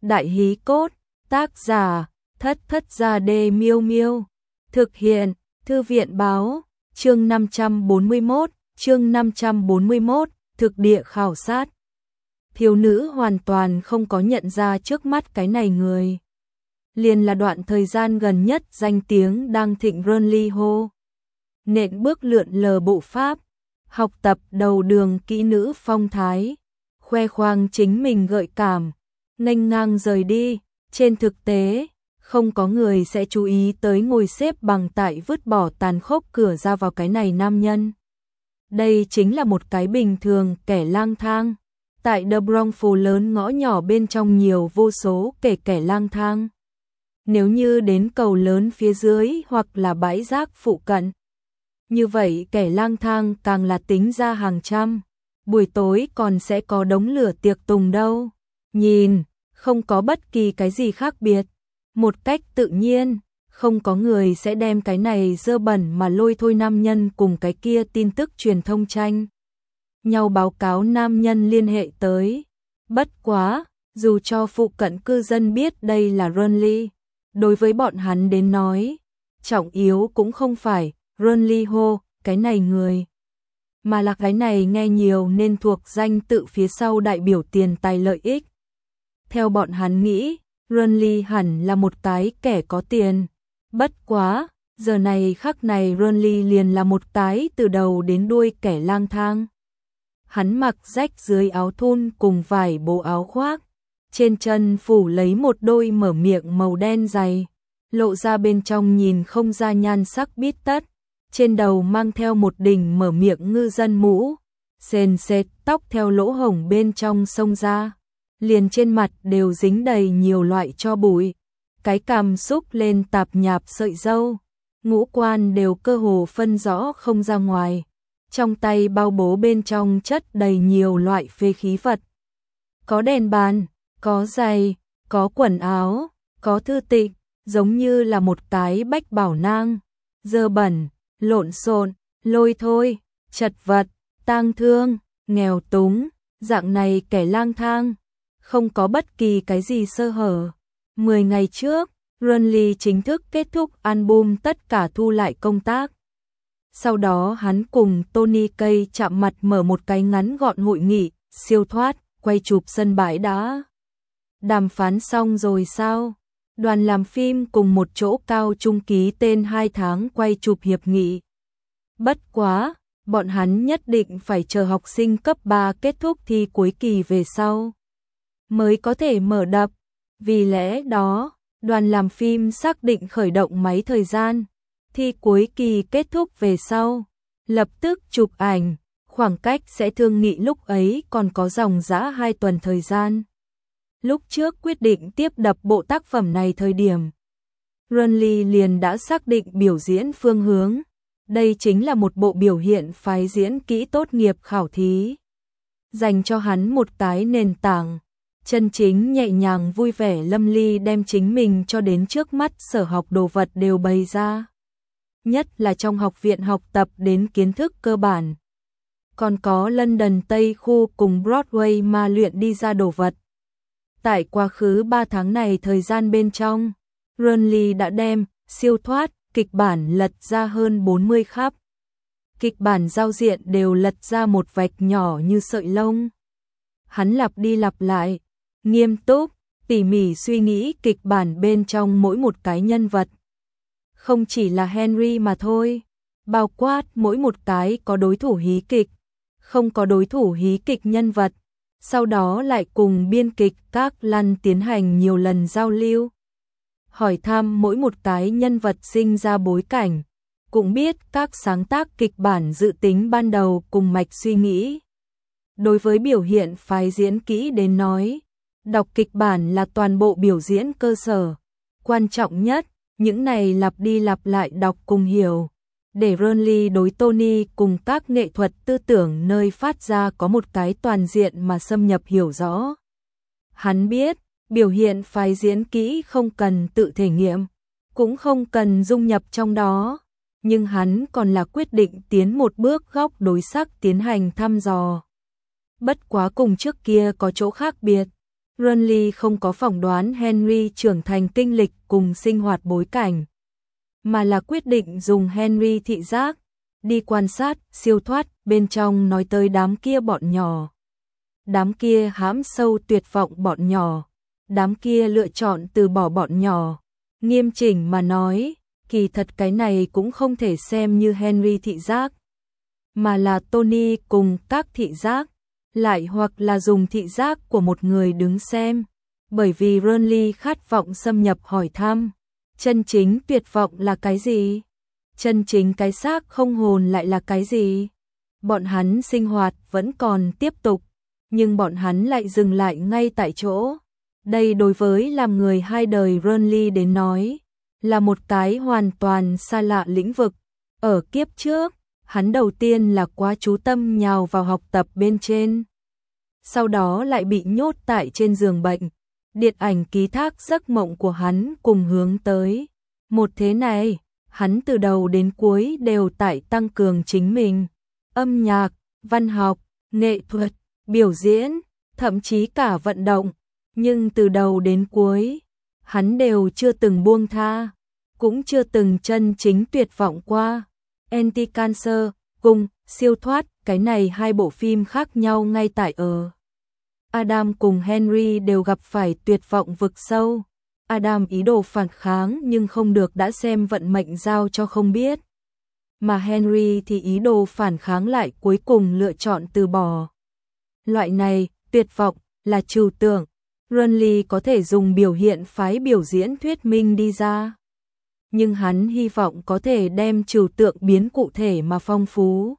Đại hí cốt, tác giả, Thất Thất Gia Đê Miêu Miêu. Thực hiện, Thư viện báo, chương 541, thực địa khảo sát. Thiếu nữ hoàn toàn không có nhận ra trước mắt cái này người. Liền là đoạn thời gian gần nhất danh tiếng đang thịnh Ronly Ho. Nện bước lượn lờ bộ pháp, học tập đầu đường kỹ nữ phong thái, khoe khoang chính mình gợi cảm, nghênh ngang rời đi. Trên thực tế, không có người sẽ chú ý tới ngồi xếp bằng tại vứt bỏ tàn khốc cửa ra vào cái này nam nhân. Đây chính là một cái bình thường kẻ lang thang. Tại The Bronx phố lớn ngõ nhỏ bên trong nhiều vô số kẻ lang thang. Nếu như đến cầu lớn phía dưới hoặc là bãi rác phụ cận, như vậy kẻ lang thang càng là tính ra hàng trăm. Buổi tối còn sẽ có đống lửa tiệc tùng đâu. Nhìn, không có bất kỳ cái gì khác biệt. Một cách tự nhiên, không có người sẽ đem cái này dơ bẩn mà lôi thôi nam nhân cùng cái kia tin tức truyền thông tranh nhau báo cáo nam nhân liên hệ tới. Bất quá, dù cho phụ cận cư dân biết đây là Ronly, đối với bọn hắn đến nói, trọng yếu cũng không phải Ronly Ho, cái này người, mà là cái này nghe nhiều nên thuộc danh tự phía sau đại biểu tiền tài lợi ích. Theo bọn hắn nghĩ, Ronly hẳn là một cái kẻ có tiền. Bất quá, giờ này khắc này Ronly liền là một cái từ đầu đến đuôi kẻ lang thang. Hắn mặc rách dưới áo thun cùng vải bộ áo khoác, trên chân phủ lấy một đôi mở miệng màu đen dày, lộ ra bên trong nhìn không ra nhan sắc bít tất, trên đầu mang theo một đỉnh mở miệng ngư dân mũ, sền sệt tóc theo lỗ hổng bên trong xông ra, liền trên mặt đều dính đầy nhiều loại tro bụi, cái cằm xúc lên tạp nhạp sợi râu, ngũ quan đều cơ hồ phân rõ không ra ngoài. Trong tay bao bố bên trong chất đầy nhiều loại phế khí vật. Có đèn bàn, có giày, có quần áo, có thư tịch, giống như là một cái bách bảo nang. Dơ bẩn, lộn xộn, lôi thôi, chật vật, tang thương, nghèo túng, dạng này kẻ lang thang, không có bất kỳ cái gì sơ hở. 10 ngày trước, Ronly chính thức kết thúc album tất cả thu lại công tác. Sau đó hắn cùng Tony Kaye chạm mặt mở một cái ngắn gọn hội nghị, siêu thoát, quay chụp sân bãi đã. Đàm phán xong rồi sao? Đoàn làm phim cùng một chỗ cao trung ký tên 2 tháng quay chụp hiệp nghị. Bất quá, bọn hắn nhất định phải chờ học sinh cấp 3 kết thúc thi cuối kỳ về sau mới có thể mở đập. Vì lẽ đó, đoàn làm phim xác định khởi động máy thời gian. Thi cuối kỳ kết thúc về sau, lập tức chụp ảnh, khoảng cách sẽ thương nghị lúc ấy còn có dòng dã 2 tuần thời gian. Lúc trước quyết định tiếp đập bộ tác phẩm này thời điểm, Ronly liền đã xác định biểu diễn phương hướng. Đây chính là một bộ biểu hiện phái diễn kỹ tốt nghiệp khảo thí, dành cho hắn một cái nền tảng. Chân chính nhẹ nhàng vui vẻ lâm ly đem chính mình cho đến trước mắt sở học đồ vật đều bày ra. Nhất là trong học viện học tập đến kiến thức cơ bản. Còn có London Tây khu cùng Broadway mà luyện đi ra đồ vật. Tại quá khứ 3 tháng này thời gian bên trong, Ronly đã đem siêu thoát kịch bản lật ra hơn 40 khắp. Kịch bản giao diện đều lật ra một vạch nhỏ như sợi lông. Hắn lặp đi lặp lại, nghiêm túc, tỉ mỉ suy nghĩ kịch bản bên trong mỗi một cái nhân vật. Không chỉ là Henry mà thôi, bao quát mỗi một cái có đối thủ hí kịch, không có đối thủ hí kịch nhân vật, sau đó lại cùng biên kịch các lăn tiến hành nhiều lần giao lưu. Hỏi thăm mỗi một cái nhân vật sinh ra bối cảnh, cũng biết các sáng tác kịch bản dự tính ban đầu cùng mạch suy nghĩ. Đối với biểu hiện phái diễn kỹ đến nói, đọc kịch bản là toàn bộ biểu diễn cơ sở, quan trọng nhất. Những này lặp đi lặp lại đọc cùng hiểu, để Ronly đối Tony cùng các nghệ thuật tư tưởng nơi phát ra có một cái toàn diện mà xâm nhập hiểu rõ. Hắn biết, biểu hiện phái diễn kỹ không cần tự thể nghiệm, cũng không cần dung nhập trong đó, nhưng hắn còn là quyết định tiến một bước góc đối sắc tiến hành thăm dò. Bất quá cùng trước kia có chỗ khác biệt, Renly không có phỏng đoán Henry trưởng thành kinh lịch cùng sinh hoạt bối cảnh, mà là quyết định dùng Henry thị giác, đi quan sát, siêu thoát, bên trong nói tới đám kia bọn nhỏ. Đám kia hãm sâu tuyệt vọng bọn nhỏ, đám kia lựa chọn từ bỏ bọn nhỏ. Nghiêm chỉnh mà nói, kỳ thật cái này cũng không thể xem như Henry thị giác, mà là Tony cùng các thị giác, lại hoặc là dùng thị giác của một người đứng xem, bởi vì Renly khát vọng xâm nhập hỏi thăm, chân chính tuyệt vọng là cái gì? Chân chính cái xác không hồn lại là cái gì? Bọn hắn sinh hoạt vẫn còn tiếp tục, nhưng bọn hắn lại dừng lại ngay tại chỗ. Đây đối với làm người hai đời Renly đến nói, là một cái hoàn toàn xa lạ lĩnh vực. Ở kiếp trước, hắn đầu tiên là quá chú tâm nhào vào học tập bên trên, sau đó lại bị nhốt tại trên giường bệnh. Điện ảnh ký thác giấc mộng của hắn cùng hướng tới một thế này, hắn từ đầu đến cuối đều tại tăng cường chính mình. Âm nhạc, văn học, nghệ thuật, biểu diễn, thậm chí cả vận động, nhưng từ đầu đến cuối, hắn đều chưa từng buông tha, cũng chưa từng chân chính tuyệt vọng qua. Anti-Cancer cùng Siêu thoát, cái này hai bộ phim khác nhau ngay tại ở Adam cùng Henry đều gặp phải tuyệt vọng vực sâu. Adam ý đồ phản kháng nhưng không được, đã xem vận mệnh giao cho không biết. Mà Henry thì ý đồ phản kháng lại cuối cùng lựa chọn từ bỏ. Loại này, tuyệt vọng, là trừu tượng. Renly có thể dùng biểu hiện phái biểu diễn thuyết minh đi ra. Nhưng hắn hy vọng có thể đem trừu tượng biến cụ thể mà phong phú.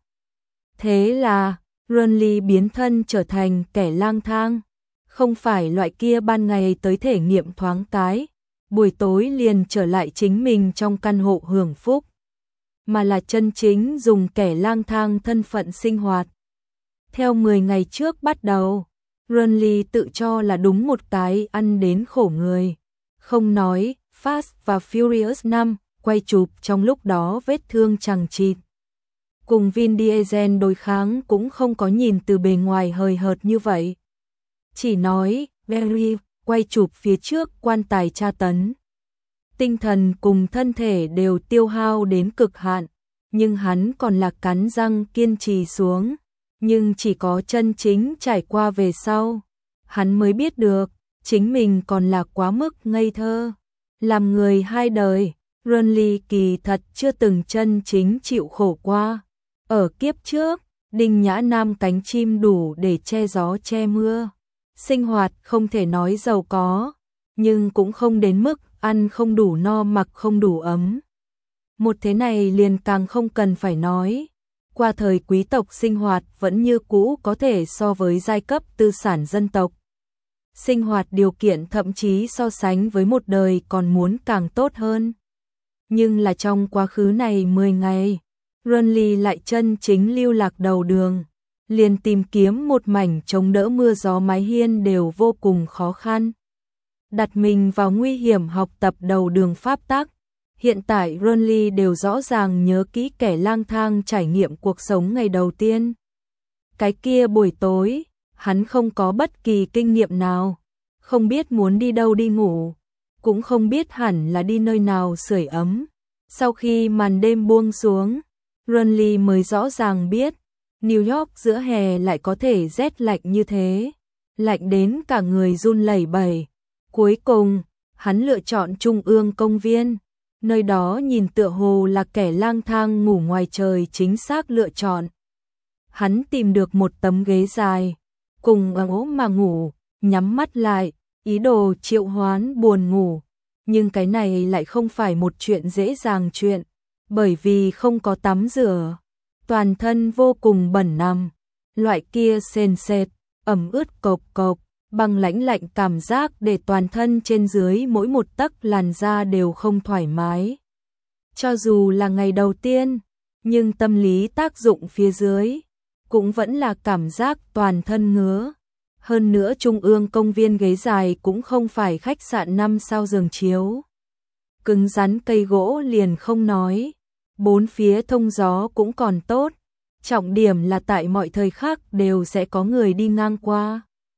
Thế là, Renly biến thân trở thành kẻ lang thang. Không phải loại kia ban ngày tới thể nghiệm thoáng cái, buổi tối liền trở lại chính mình trong căn hộ hưởng phúc, mà là chân chính dùng kẻ lang thang thân phận sinh hoạt. Theo 10 ngày trước bắt đầu, Renly tự cho là đúng một cái ăn đến khổ người. Không nói, Fast và Furious 5, quay chụp trong lúc đó vết thương chằng chịt. Cùng Vin Diesel đối kháng cũng không có nhìn từ bề ngoài hời hợt như vậy. Chỉ nói, Barry, quay chụp phía trước quan tài tra tấn. Tinh thần cùng thân thể đều tiêu hao đến cực hạn, nhưng hắn còn là cắn răng kiên trì xuống. Nhưng chỉ có chân chính trải qua về sau, hắn mới biết được, chính mình còn là quá mức ngây thơ. Làm người hai đời, Renly kỳ thật chưa từng chân chính chịu khổ qua. Ở kiếp trước, Đinh Nhã Nam cánh chim đủ để che gió che mưa. Sinh hoạt không thể nói giàu có, nhưng cũng không đến mức ăn không đủ no mặc không đủ ấm. Một thế này liền càng không cần phải nói. Qua thời quý tộc sinh hoạt vẫn như cũ có thể so với giai cấp tư sản dân tộc. Sinh hoạt điều kiện thậm chí so sánh với một đời còn muốn càng tốt hơn. Nhưng là trong quá khứ này 10 ngày, Renly lại chân chính lưu lạc đầu đường. Liền tìm kiếm một mảnh chống đỡ mưa gió mái hiên đều vô cùng khó khăn. Đặt mình vào nguy hiểm học tập đầu đường pháp tắc. Hiện tại Renly đều rõ ràng nhớ kỹ kẻ lang thang trải nghiệm cuộc sống ngày đầu tiên. Cái kia buổi tối, hắn không có bất kỳ kinh nghiệm nào, không biết muốn đi đâu đi ngủ, cũng không biết hẳn là đi nơi nào sưởi ấm. Sau khi màn đêm buông xuống, Renly mới rõ ràng biết, New York giữa hè lại có thể rét lạnh như thế, lạnh đến cả người run lẩy bẩy. Cuối cùng, hắn lựa chọn Trung ương công viên, nơi đó nhìn tựa hồ là kẻ lang thang ngủ ngoài trời chính xác lựa chọn. Hắn tìm được một tấm ghế dài, cùng ố mà ngủ, nhắm mắt lại, ý đồ triệu hoán buồn ngủ. Nhưng cái này lại không phải một chuyện dễ dàng chuyện, bởi vì không có tắm rửa. Toàn thân vô cùng bẩn nằm, loại kia sền sệt, ẩm ướt cộc cộc, băng lãnh lạnh cảm giác để toàn thân trên dưới mỗi một tấc làn da đều không thoải mái. Cho dù là ngày đầu tiên, nhưng tâm lý tác dụng phía dưới, cũng vẫn là cảm giác toàn thân ngứa. Hơn nữa Trung ương công viên ghế dài cũng không phải khách sạn 5 sao giường chiếu. Cứng rắn cây gỗ liền không nói. Bốn phía thông gió cũng còn tốt, trọng điểm là tại mọi thời khắc đều sẽ có người đi ngang qua.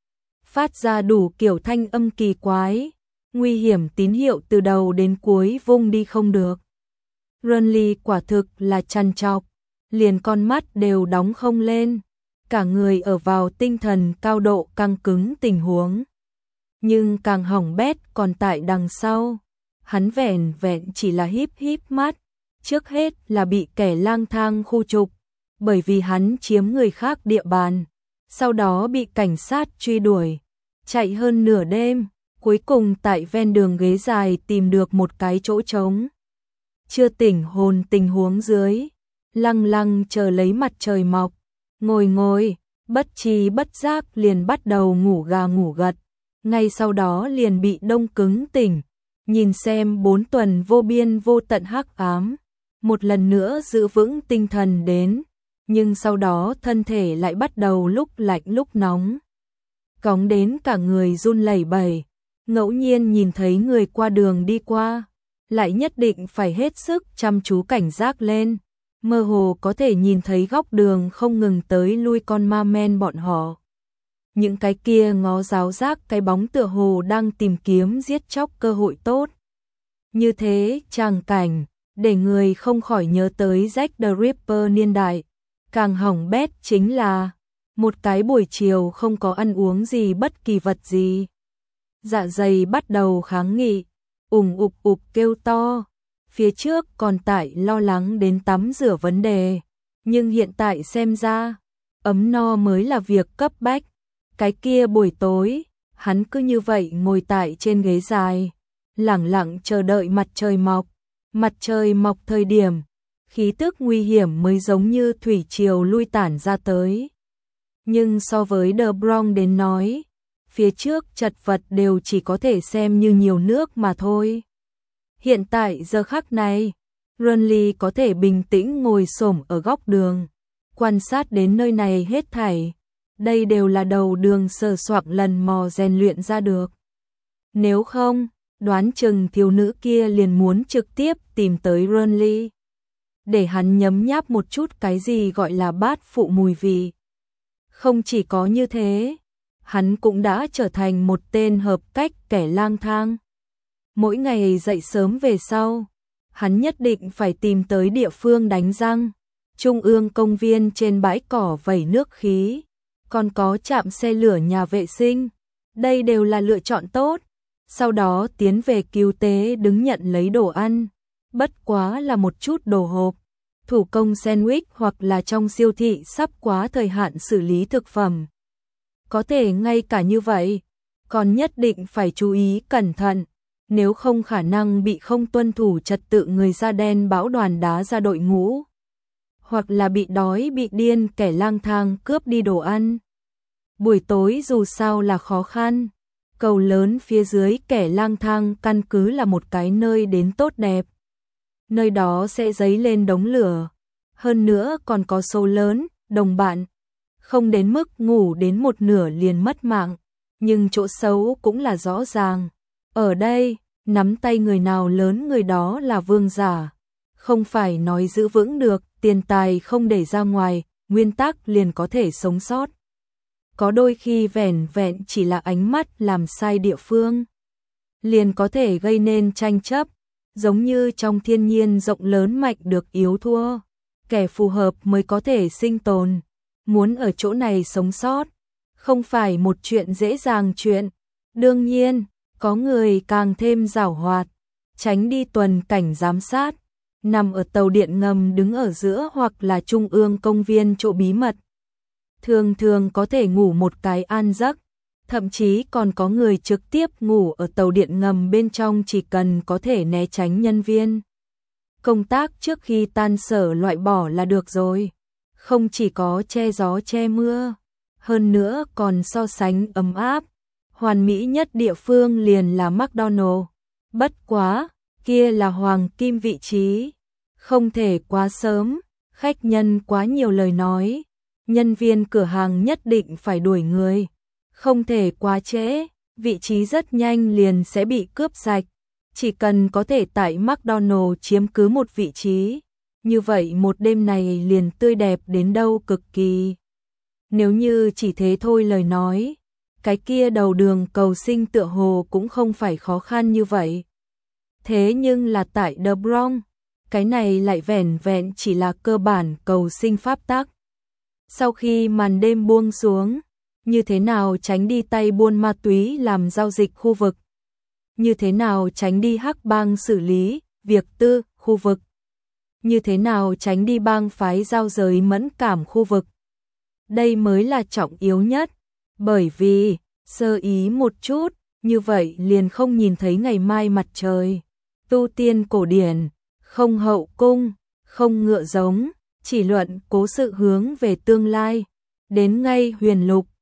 phát ra đủ kiểu thanh âm kỳ quái, nguy hiểm tín hiệu từ đầu đến cuối vung đi không được. Renly quả thực là trằn trọc, liền con mắt đều đóng không lên, cả người ở vào tinh thần cao độ căng cứng tình huống. Nhưng càng hỏng bét còn tại đằng sau, hắn vẻn vẹn chỉ là híp híp mắt, trước hết là bị kẻ lang thang khu trục, bởi vì hắn chiếm người khác địa bàn, sau đó bị cảnh sát truy đuổi, chạy hơn nửa đêm, cuối cùng tại ven đường ghế dài tìm được một cái chỗ trống. Chưa tỉnh hồn tình huống dưới, lăng lăng chờ lấy mặt trời mọc, ngồi, bất tri bất giác liền bắt đầu ngủ gà ngủ gật, ngay sau đó liền bị đông cứng tỉnh, nhìn xem 4 tuần vô biên vô tận hắc ám, một lần nữa giữ vững tinh thần đến, nhưng sau đó thân thể lại bắt đầu lúc lạnh lúc nóng, cóng đến cả người run lẩy bẩy, ngẫu nhiên nhìn thấy người qua đường đi qua, lại nhất định phải hết sức chăm chú cảnh giác lên, mơ hồ có thể nhìn thấy góc đường không ngừng tới lui con ma men bọn họ. Những cái kia ngó giáo giác cái bóng tựa hồ đang tìm kiếm giết chóc cơ hội tốt. Như thế, tràng cảnh, để người không khỏi nhớ tới Jack the Ripper niên đại. Càng hỏng bét chính là, một cái buổi chiều không có ăn uống gì bất kỳ vật gì. Dạ dày bắt đầu kháng nghị, ục kêu to. Phía trước còn tại lo lắng đến tắm rửa vấn đề. Nhưng hiện tại xem ra, ấm no mới là việc cấp bách. Cái kia buổi tối, hắn cứ như vậy ngồi tại trên ghế dài, lẳng lặng chờ đợi mặt trời mọc. Mặt trời mọc thời điểm, khí tức nguy hiểm mới giống như thủy triều lui tản ra tới. Nhưng so với The Bronx đến nói, phía trước chật vật đều chỉ có thể xem như nhiều nước mà thôi. Hiện tại giờ khắc này, Renly có thể bình tĩnh ngồi xổm ở góc đường, quan sát đến nơi này hết thảy. Đây đều là đầu đường sờ soạng lần mò rèn luyện ra được. Nếu không, đoán chừng thiếu nữ kia liền muốn trực tiếp tìm tới Renly, để hắn nhấm nháp một chút cái gì gọi là bát phụ mùi vị. Không chỉ có như thế, hắn cũng đã trở thành một tên hợp cách kẻ lang thang. Mỗi ngày dậy sớm về sau, hắn nhất định phải tìm tới địa phương đánh răng, trung ương công viên trên bãi cỏ vẩy nước khí, còn có trạm xe lửa nhà vệ sinh. Đây đều là lựa chọn tốt. Sau đó tiến về cứu tế đứng nhận lấy đồ ăn, bất quá là một chút đồ hộp, thủ công sandwich hoặc là trong siêu thị sắp quá thời hạn xử lý thực phẩm. Có thể ngay cả như vậy, còn nhất định phải chú ý cẩn thận, nếu không khả năng bị không tuân thủ trật tự người da đen bão đoàn đá ra đội ngũ, hoặc là bị đói bị điên kẻ lang thang cướp đi đồ ăn. Buổi tối dù sao là khó khăn, cầu lớn phía dưới kẻ lang thang căn cứ là một cái nơi đến tốt đẹp. Nơi đó sẽ dấy lên đống lửa, hơn nữa còn có số lớn đồng bạn, không đến mức ngủ đến một nửa liền mất mạng, nhưng chỗ xấu cũng là rõ ràng. Ở đây, nắm tay người nào lớn người đó là vương giả, không phải nói giữ vững được, tiền tài không để ra ngoài, nguyên tắc liền có thể sống sót. Có đôi khi vẻn vẹn chỉ là ánh mắt làm sai địa phương, liền có thể gây nên tranh chấp, giống như trong thiên nhiên rộng lớn mạnh được yếu thua, kẻ phù hợp mới có thể sinh tồn, muốn ở chỗ này sống sót, không phải một chuyện dễ dàng chuyện. Đương nhiên, có người càng thêm giảo hoạt, tránh đi tuần cảnh giám sát, nằm ở tàu điện ngầm đứng ở giữa hoặc là trung ương công viên chỗ bí mật. Thường thường có thể ngủ một cái an giấc, thậm chí còn có người trực tiếp ngủ ở tàu điện ngầm bên trong chỉ cần có thể né tránh nhân viên công tác trước khi tan sở loại bỏ là được rồi. Không chỉ có che gió che mưa, hơn nữa còn so sánh ấm áp, hoàn mỹ nhất địa phương liền là McDonald's. Bất quá, kia là hoàng kim vị trí, không thể quá sớm, khách nhân quá nhiều lời nói, nhân viên cửa hàng nhất định phải đuổi người, không thể quá trễ, vị trí rất nhanh liền sẽ bị cướp sạch. Chỉ cần có thể tại McDonald's chiếm cứ một vị trí, như vậy một đêm này liền tươi đẹp đến đâu cực kỳ. Nếu như chỉ thế thôi lời nói, cái kia đầu đường cầu sinh tựa hồ cũng không phải khó khăn như vậy. Thế nhưng là tại The Bronx, cái này lại vẻn vẹn chỉ là cơ bản cầu sinh pháp tắc. Sau khi màn đêm buông xuống, như thế nào tránh đi tay buôn ma túy làm giao dịch khu vực? Như thế nào tránh đi hắc bang xử lý việc tư khu vực? Như thế nào tránh đi bang phái giao giới mẫn cảm khu vực? Đây mới là trọng yếu nhất, bởi vì sơ ý một chút, như vậy liền không nhìn thấy ngày mai mặt trời. Tu tiên cổ điển, không hậu cung, không ngựa giống, chỉ luận cố sự hướng về tương lai. Đến ngay huyền lục,